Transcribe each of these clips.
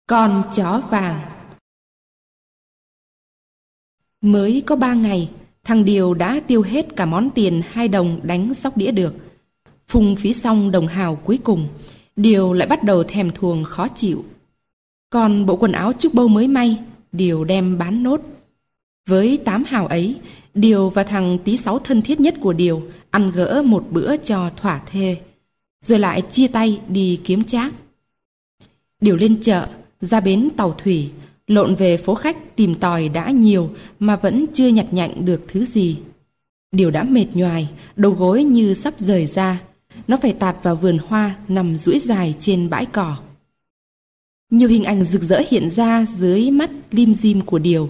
Con chó vàng. Mới có 3 ngày, thằng Điều đã tiêu hết cả món tiền 2 đồng đánh sóc đĩa được. Phung phí xong đồng hào cuối cùng, Điều lại bắt đầu thèm thuồng khó chịu. Còn bộ quần áo trúc bâu mới may, Điều đem bán nốt. Với 8 hào ấy, Điều và thằng Tí Sáu thân thiết nhất của Điều ăn gỡ một bữa cho thỏa thê, rồi lại chia tay đi kiếm trác. Điều lên chợ, ra bến tàu thủy, lộn về phố khách tìm tòi đã nhiều mà vẫn chưa nhặt nhạnh được thứ gì. Điều đã mệt nhoài, đầu gối như sắp rời ra. Nó phải tạt vào vườn hoa nằm duỗi dài trên bãi cỏ. Nhiều hình ảnh rực rỡ hiện ra dưới mắt lim dim của Điều.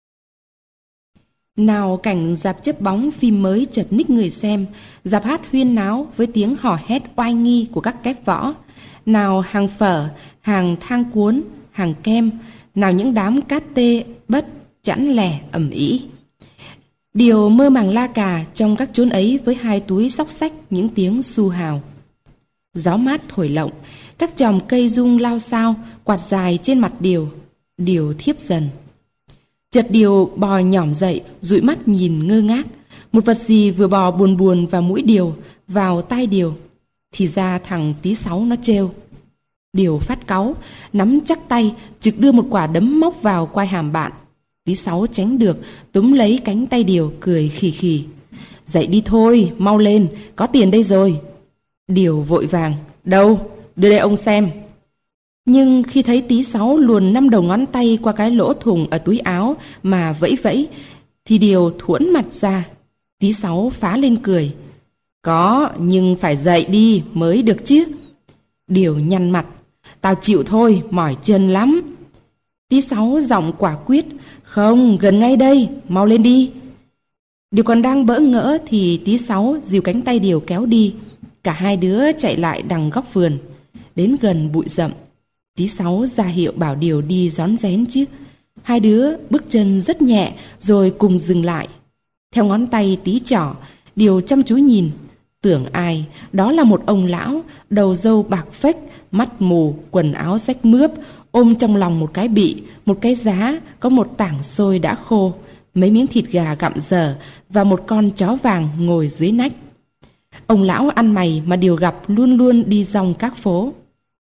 Nào cảnh rạp chớp bóng phim mới chật ních người xem, rạp hát huyên náo với tiếng hò hét oai nghi của các kép võ, nào hàng phở, hàng thang cuốn, hàng kem, nào những đám cát tê bất chẵn lẻ ầm ĩ. Điều mơ màng la cà trong các chốn ấy với 2 túi xóc xách những tiếng xu hào. Gió mát thổi lộng, các chòm cây rung lao xao quạt dài trên mặt Điều thiếp dần. Chợt Điều bò nhỏm dậy, dụi mắt nhìn ngơ ngác. Một vật gì vừa bò buồn buồn vào mũi Điều, vào tai Điều. Thì ra thằng Tí Sáu nó trêu. Điều phát cáu, nắm chắc tay, trực đưa một quả đấm móc vào quai hàm bạn. Tí Sáu tránh được, túm lấy cánh tay Điều, cười khì khì. Dậy đi thôi, mau lên, có tiền đây rồi. Điều vội vàng, đâu, đưa đây ông xem. Nhưng khi thấy Tí Sáu luồn 5 đầu ngón tay qua cái lỗ thùng ở túi áo mà vẫy vẫy, thì Điều thuẫn mặt ra. Tí Sáu phá lên cười. Có, nhưng phải dậy đi mới được chứ. Điều nhăn mặt. Tao chịu thôi, mỏi chân lắm. Tí Sáu giọng quả quyết. Không, gần ngay đây, mau lên đi. Điều còn đang bỡ ngỡ thì Tí Sáu dìu cánh tay Điều kéo đi. Cả 2 đứa chạy lại đằng góc vườn. Đến gần bụi rậm, Tí Sáu ra hiệu bảo Điều đi rón rén chứ. 2 đứa bước chân rất nhẹ rồi cùng dừng lại. Theo ngón tay Tí trỏ, Điều chăm chú nhìn. Tưởng ai, đó là một ông lão, đầu râu bạc phếch, mắt mù, quần áo rách mướp, ôm trong lòng một cái bị, một cái giá, có một tảng xôi đã khô, mấy miếng thịt gà gặm dở và một con chó vàng ngồi dưới nách. Ông lão ăn mày mà Điều gặp luôn luôn đi dòng các phố.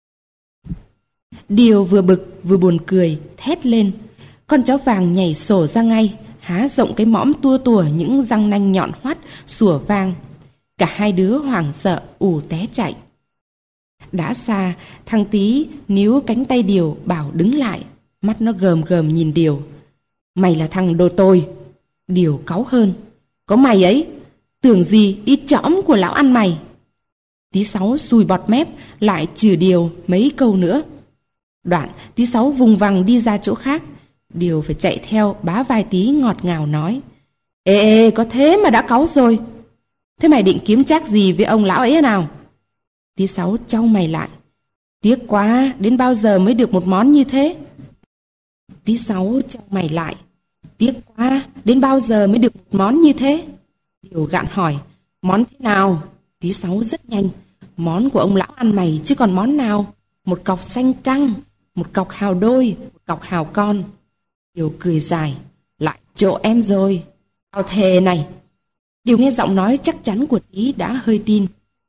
Điều vừa bực vừa buồn cười, thét lên. Con chó vàng nhảy sổ ra ngay, há rộng cái mõm tua tủa những răng nanh nhọn hoắt, sủa vang. Cả 2 đứa hoảng sợ, ù té chạy. Đã xa, thằng Tí níu cánh tay Điều bảo đứng lại. Mắt nó gờm gờm nhìn Điều. Mày là thằng đồ tồi. Điều cáu hơn. Có mày ấy, tưởng gì đi trõm của lão ăn mày. Tí Sáu sùi bọt mép, lại chửi Điều mấy câu nữa. Đoạn Tí Sáu vùng vằng đi ra chỗ khác. Điều phải chạy theo bá vai Tí ngọt ngào nói. Ê, có thế mà đã cáu rồi. Thế mày định kiếm trác gì với ông lão ấy nào? Tí Sáu chau mày lại. Tiếc quá, đến bao giờ mới được một món như thế? Tí Sáu chau mày lại. Tiếc quá, đến bao giờ mới được một món như thế? Điều gạn hỏi. Món thế nào? Tí Sáu rất nhanh. Món của ông lão ăn mày chứ còn món nào? Một cọc xanh căng, một cọc hào đôi, một cọc hào con. Điều cười dài. Lại trộ em rồi. Tao thề này. Điều nghe giọng nói chắc chắn của Tí đã hơi tin.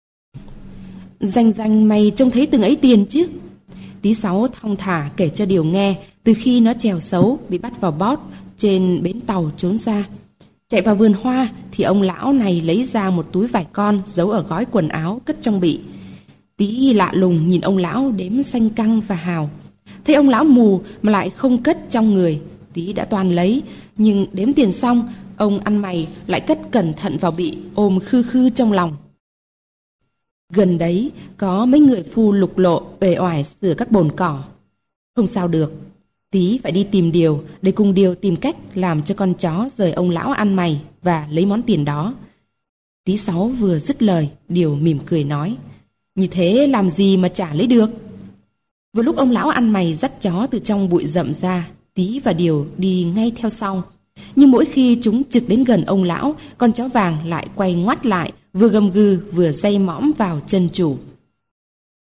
Rành mày trông thấy từng ấy tiền chứ? Tí Sáu thong thả kể cho Điều nghe từ khi nó chèo xấu bị bắt vào bót trên bến tàu trốn ra. Chạy vào vườn hoa thì ông lão này lấy ra một túi vải con giấu ở gói quần áo cất trong bị. Tí lạ lùng nhìn ông lão đếm xanh căng và hào. Thấy ông lão mù mà lại không cất trong người, Tí đã toàn lấy, nhưng đếm tiền xong, ông ăn mày lại cất cẩn thận vào bị, ôm khư khư trong lòng. Gần đấy có mấy người phu lục lộ uể oải sửa các bồn cỏ. Không sao được, Tí phải đi tìm Điều để cùng Điều tìm cách làm cho con chó rời ông lão ăn mày và lấy món tiền đó. Tí Sáu vừa dứt lời, Điều mỉm cười nói. Như thế làm gì mà chả lấy được? Vừa lúc ông lão ăn mày dắt chó từ trong bụi rậm ra, Tí và Điều đi ngay theo sau. Nhưng mỗi khi chúng trực đến gần ông lão, con chó vàng lại quay ngoắt lại, vừa gầm gừ vừa day mõm vào chân chủ.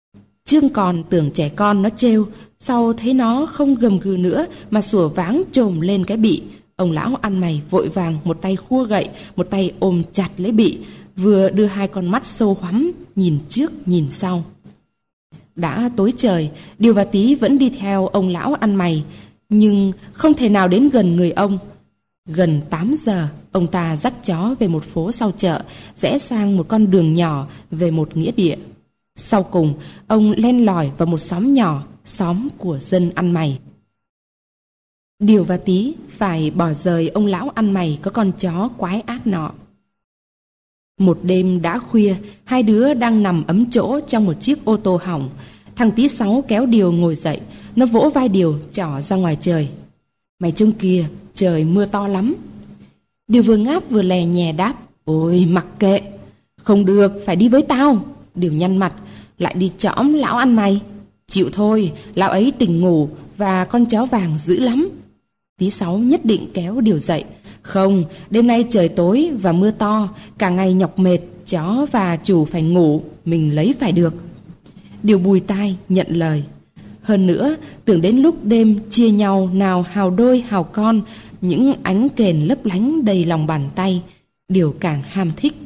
Trương còn tưởng trẻ con nó trêu, sau thấy nó không gầm gừ nữa mà sủa váng chồm lên cái bị. Ông lão ăn mày vội vàng một tay khua gậy, một tay ôm chặt lấy bị, vừa đưa hai con mắt sâu hoắm nhìn trước nhìn sau. Đã tối trời, Điều và Tí vẫn đi theo ông lão ăn mày, nhưng không thể nào đến gần người ông. Gần 8 giờ, ông ta dắt chó về một phố sau chợ, rẽ sang một con đường nhỏ về một nghĩa địa. Sau cùng, ông len lỏi vào một xóm nhỏ, xóm của dân ăn mày. Điều và Tí phải bỏ rời ông lão ăn mày có con chó quái ác nọ. Một đêm đã khuya, hai đứa đang nằm ấm chỗ trong một chiếc ô tô hỏng. Thằng Tí Sáu kéo Điều ngồi dậy, nó vỗ vai Điều trỏ ra ngoài trời. Mày trông kìa, trời mưa to lắm. Điều vừa ngáp vừa lè nhè đáp, ôi mặc kệ. Không được, phải đi với tao. Điều nhăn mặt, lại đi chõm lão ăn mày. Chịu thôi, lão ấy tỉnh ngủ và con chó vàng dữ lắm. Tí Sáu nhất định kéo Điều dậy. Không, đêm nay trời tối và mưa to, cả ngày nhọc mệt, chó và chủ phải ngủ, mình lấy phải được. Điều bùi tai nhận lời. Hơn nữa, tưởng đến lúc đêm chia nhau nào hào đôi hào con, những ánh kền lấp lánh đầy lòng bàn tay, Điều càng ham thích.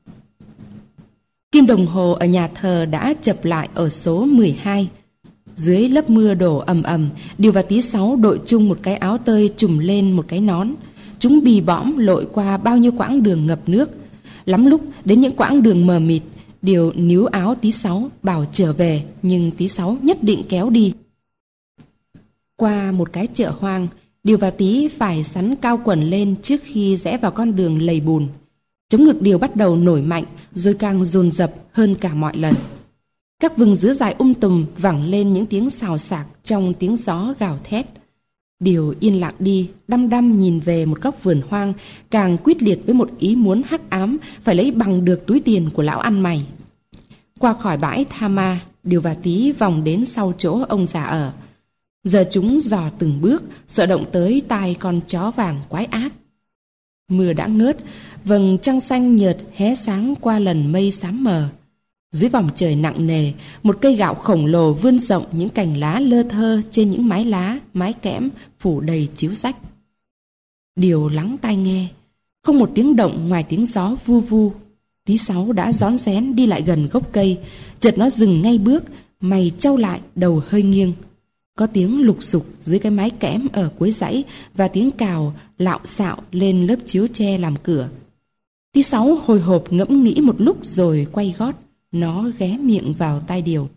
Kim đồng hồ ở nhà thờ đã chập lại ở số 12. Dưới lớp mưa đổ ầm ầm, Điều và Tí Sáu đội chung một cái áo tơi trùm lên một cái nón. Chúng bì bõm lội qua bao nhiêu quãng đường ngập nước. Lắm lúc đến những quãng đường mờ mịt, Điều níu áo Tí Sáu bảo trở về, nhưng Tí Sáu nhất định kéo đi. Qua một cái chợ hoang, Điều và Tí phải sắn cao quần lên trước khi rẽ vào con đường lầy bùn. Chống ngực Điều bắt đầu nổi mạnh, rồi càng dồn dập hơn cả mọi lần. Các vừng dứa dài tùm vẳng lên những tiếng xào xạc trong tiếng gió gào thét. Điều yên lặng đi, đăm đăm nhìn về một góc vườn hoang, càng quyết liệt với một ý muốn hắc ám phải lấy bằng được túi tiền của lão ăn mày. Qua khỏi bãi Tha Ma, Điều và Tí vòng đến sau chỗ ông già ở. Giờ chúng dò từng bước, sợ động tới tai con chó vàng quái ác. Mưa đã ngớt, vầng trăng xanh nhợt hé sáng qua lần mây xám mờ. Dưới vòng trời nặng nề, một cây gạo khổng lồ vươn rộng những cành lá lơ thơ trên những mái lá, mái kẽm phủ đầy chiếu rách. Điều lắng tai nghe, không một tiếng động ngoài tiếng gió vu vu. Tí Sáu đã rón rén đi lại gần gốc cây, chợt nó dừng ngay bước, mày trao lại, đầu hơi nghiêng. Có tiếng lục sục dưới cái mái kẽm ở cuối dãy và tiếng cào lạo xạo lên lớp chiếu tre làm cửa. Tí Sáu hồi hộp ngẫm nghĩ một lúc rồi quay gót. Nó ghé miệng vào tai Điều.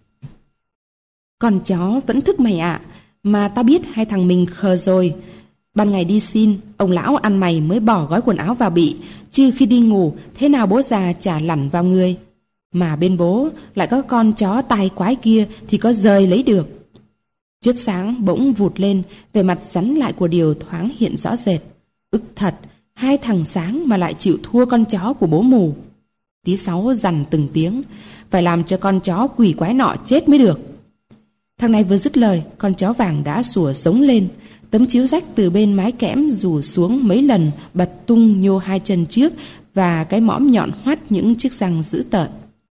Con chó vẫn thức mày ạ, mà tao biết hai thằng mình khờ rồi. Ban ngày đi xin, ông lão ăn mày mới bỏ gói quần áo vào bị, chứ khi đi ngủ, thế nào bố già chả lằn vào người. Mà bên bố lại có con chó tai quái kia thì có rời lấy được. Chớp sáng bỗng vụt lên, về mặt rắn lại của Điều thoáng hiện rõ rệt. Ức thật, hai thằng sáng mà lại chịu thua con chó của bố mù. Tí Sáu dằn từng tiếng, phải làm cho con chó quỷ quái nọ chết mới được. Thằng này vừa dứt lời, con chó vàng đã sủa sống lên. Tấm chiếu rách từ bên mái kẽm rủ xuống mấy lần, bật tung nhô hai chân trước và cái mõm nhọn hoắt những chiếc răng dữ tợn.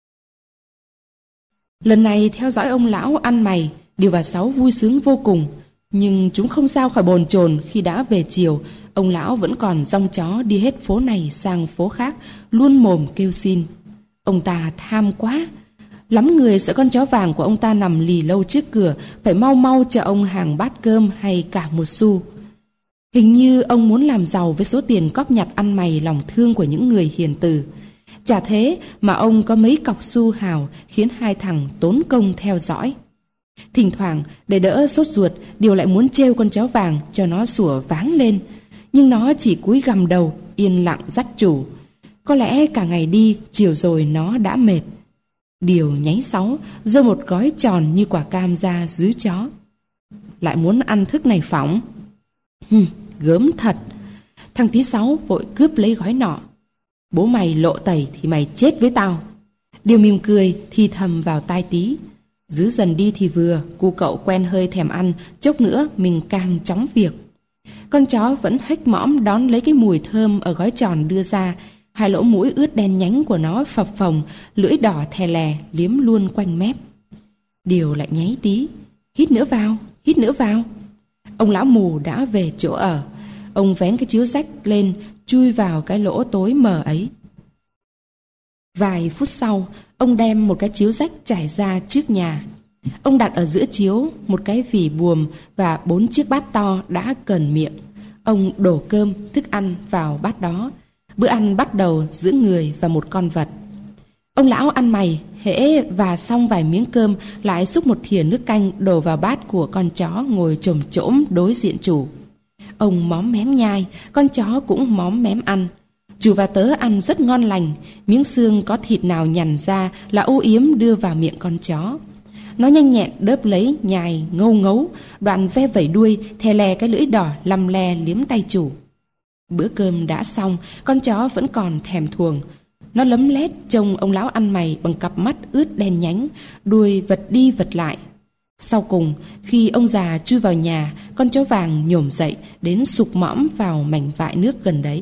Lần này theo dõi ông lão ăn mày, Điều và Sáu vui sướng vô cùng. Nhưng chúng không sao khỏi bồn chồn khi đã về chiều, ông lão vẫn còn dong chó đi hết phố này sang phố khác, luôn mồm kêu xin. Ông ta tham quá. Lắm người sợ con chó vàng của ông ta nằm lì lâu trước cửa, phải mau mau cho ông hàng bát cơm hay cả một xu. Hình như ông muốn làm giàu với số tiền cóp nhặt ăn mày lòng thương của những người hiền từ. Chả thế mà ông có mấy cọc xu hào khiến hai thằng tốn công theo dõi. Thỉnh thoảng để đỡ sốt ruột, Điều lại muốn trêu con chó vàng cho nó sủa váng lên, nhưng nó chỉ cúi gằm đầu yên lặng dắt chủ. Có lẽ cả ngày đi, chiều rồi nó đã mệt. Điều nháy Sáu, giơ một gói tròn như quả cam ra giữ chó. Lại muốn ăn thức này phỏng. Gớm thật. Thằng Tí Sáu vội cướp lấy gói nọ. Bố mày lộ tẩy thì mày chết với tao. Điều mỉm cười thì thầm vào tai Tí. Dứ dần đi thì vừa, cu cậu quen hơi thèm ăn, chốc nữa mình càng chóng việc. Con chó vẫn hếch mõm đón lấy cái mùi thơm ở gói tròn đưa ra. Hai lỗ mũi ướt đen nhánh của nó phập phồng, lưỡi đỏ thè lè liếm luôn quanh mép. Điều lại nháy tí. Hít nữa vào, hít nữa vào. Ông lão mù đã về chỗ ở. Ông vén cái chiếu rách lên, chui vào cái lỗ tối mờ ấy. Vài phút sau, ông đem một cái chiếu rách trải ra trước nhà. Ông đặt ở giữa chiếu một cái vỉ buồm và 4 chiếc bát to đã cờn miệng. Ông đổ cơm, thức ăn vào bát đó. Bữa ăn bắt đầu giữa người và một con vật. Ông lão ăn mày, hễ và xong vài miếng cơm lại xúc một thìa nước canh đổ vào bát của con chó ngồi chồm chỗm đối diện chủ. Ông móm mém nhai, con chó cũng móm mém ăn. Chủ và tớ ăn rất ngon lành, miếng xương có thịt nào nhằn ra là âu yếm đưa vào miệng con chó. Nó nhanh nhẹn đớp lấy, nhai, ngâu ngấu, đoạn ve vẩy đuôi, thè lè cái lưỡi đỏ lăm le liếm tay chủ. Bữa cơm đã xong, con chó vẫn còn thèm thuồng. Nó lấm lét trông ông lão ăn mày bằng cặp mắt ướt đen nhánh, đuôi vật đi vật lại. Sau cùng, khi ông già chui vào nhà, con chó vàng nhổm dậy đến sục mõm vào mảnh vại nước gần đấy.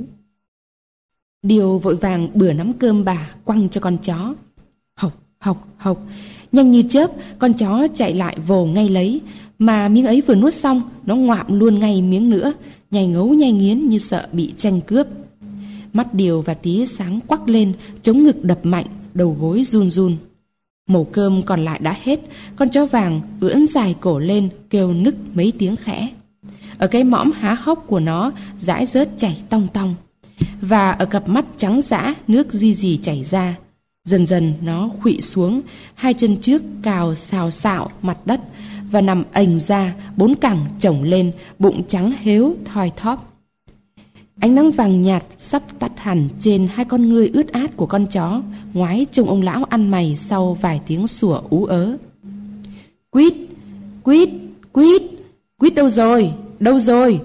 Điều vội vàng bừa nắm cơm bà quăng cho con chó. Hộc, hộc, hộc. Nhanh như chớp, con chó chạy lại vồ ngay lấy. Mà miếng ấy vừa nuốt xong, nó ngoạm luôn ngay miếng nữa, nhai ngấu nhai nghiến như sợ bị tranh cướp. Mắt Điều và Tí sáng quắc lên, chống ngực đập mạnh, đầu gối run run. Mẩu cơm còn lại đã hết, con chó vàng ưỡn dài cổ lên, kêu nức mấy tiếng khẽ. Ở cái mõm há hốc của nó dãi rớt chảy tong tong, và ở cặp mắt trắng dã nước ri rì chảy ra. Dần dần nó khuỵu xuống, hai chân trước cào xào xạo mặt đất và nằm ềnh ra, 4 cẳng chổng lên, bụng trắng héo thoi thóp. Ánh nắng vàng nhạt sắp tắt hẳn trên hai con ngươi ướt át của con chó, ngoái trông ông lão ăn mày sau vài tiếng sủa ú ớ. Quýt, quýt, quýt, quýt đâu rồi, đâu rồi?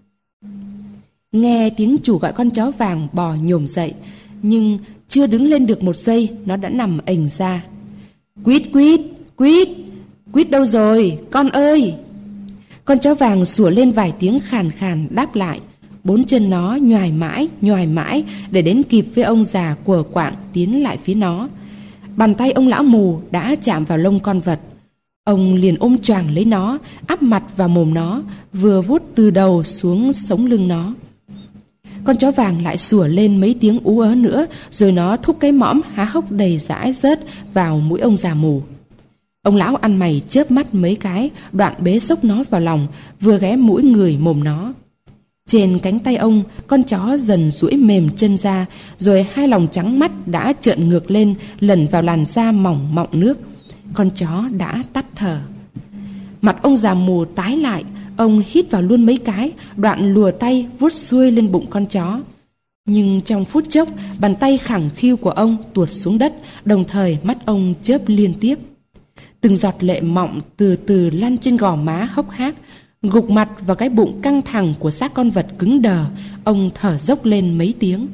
Nghe tiếng chủ gọi, con chó vàng bò nhổm dậy, nhưng chưa đứng lên được một giây, nó đã nằm ềnh ra. Quýt, quýt, quýt, quýt đâu rồi, con ơi? Con chó vàng sủa lên vài tiếng khàn khàn đáp lại. 4 chân nó nhoài mãi để đến kịp với ông già quờ quạng tiến lại phía nó. Bàn tay ông lão mù đã chạm vào lông con vật. Ông liền ôm choàng lấy nó, áp mặt vào mồm nó, vừa vuốt từ đầu xuống sống lưng nó. Con chó vàng lại sủa lên mấy tiếng ú ớ nữa, rồi nó thúc cái mõm há hốc đầy dãi rớt vào mũi ông già mù. Ông lão ăn mày chớp mắt mấy cái, đoạn bế xốc nó vào lòng, vừa ghé mũi người mồm nó. Trên cánh tay ông, con chó dần duỗi mềm chân ra, rồi hai lòng trắng mắt đã trợn ngược lên, lẩn vào làn da mỏng mọng nước. Con chó đã tắt thở. Mặt ông già mù tái lại, ông hít vào luôn mấy cái, đoạn lùa tay vuốt xuôi lên bụng con chó. Nhưng trong phút chốc, bàn tay khẳng khiu của ông tuột xuống đất, đồng thời mắt ông chớp liên tiếp. Từng giọt lệ mọng từ từ lăn trên gò má hốc hác, gục mặt vào cái bụng căng thẳng của xác con vật cứng đờ. Ông thở dốc lên mấy tiếng.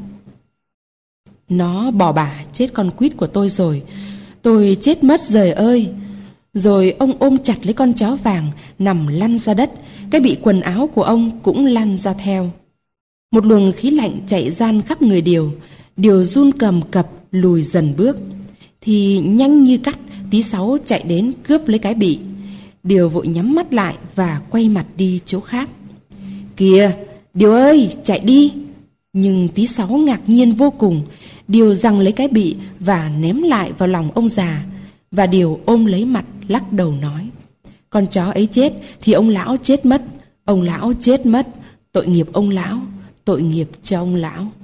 Nó bỏ bả chết con quýt của tôi rồi. Tôi chết mất giời ơi. Rồi ông ôm chặt lấy con chó vàng, nằm lăn ra đất. Cái bị quần áo của ông cũng lăn ra theo. Một luồng khí lạnh chạy ran khắp người Điều. Điều run cầm cập lùi dần bước. Thì nhanh như cắt, Tí Sáu chạy đến cướp lấy cái bị. Điều vội nhắm mắt lại và quay mặt đi chỗ khác. Kìa, Điều ơi, chạy đi! Nhưng Tí Sáu ngạc nhiên vô cùng. Điều giằng lấy cái bị và ném lại vào lòng ông già. Và Điều ôm lấy mặt lắc đầu nói: Con chó ấy chết thì ông lão chết mất. Ông lão chết mất. Tội nghiệp ông lão, tội nghiệp cho ông lão.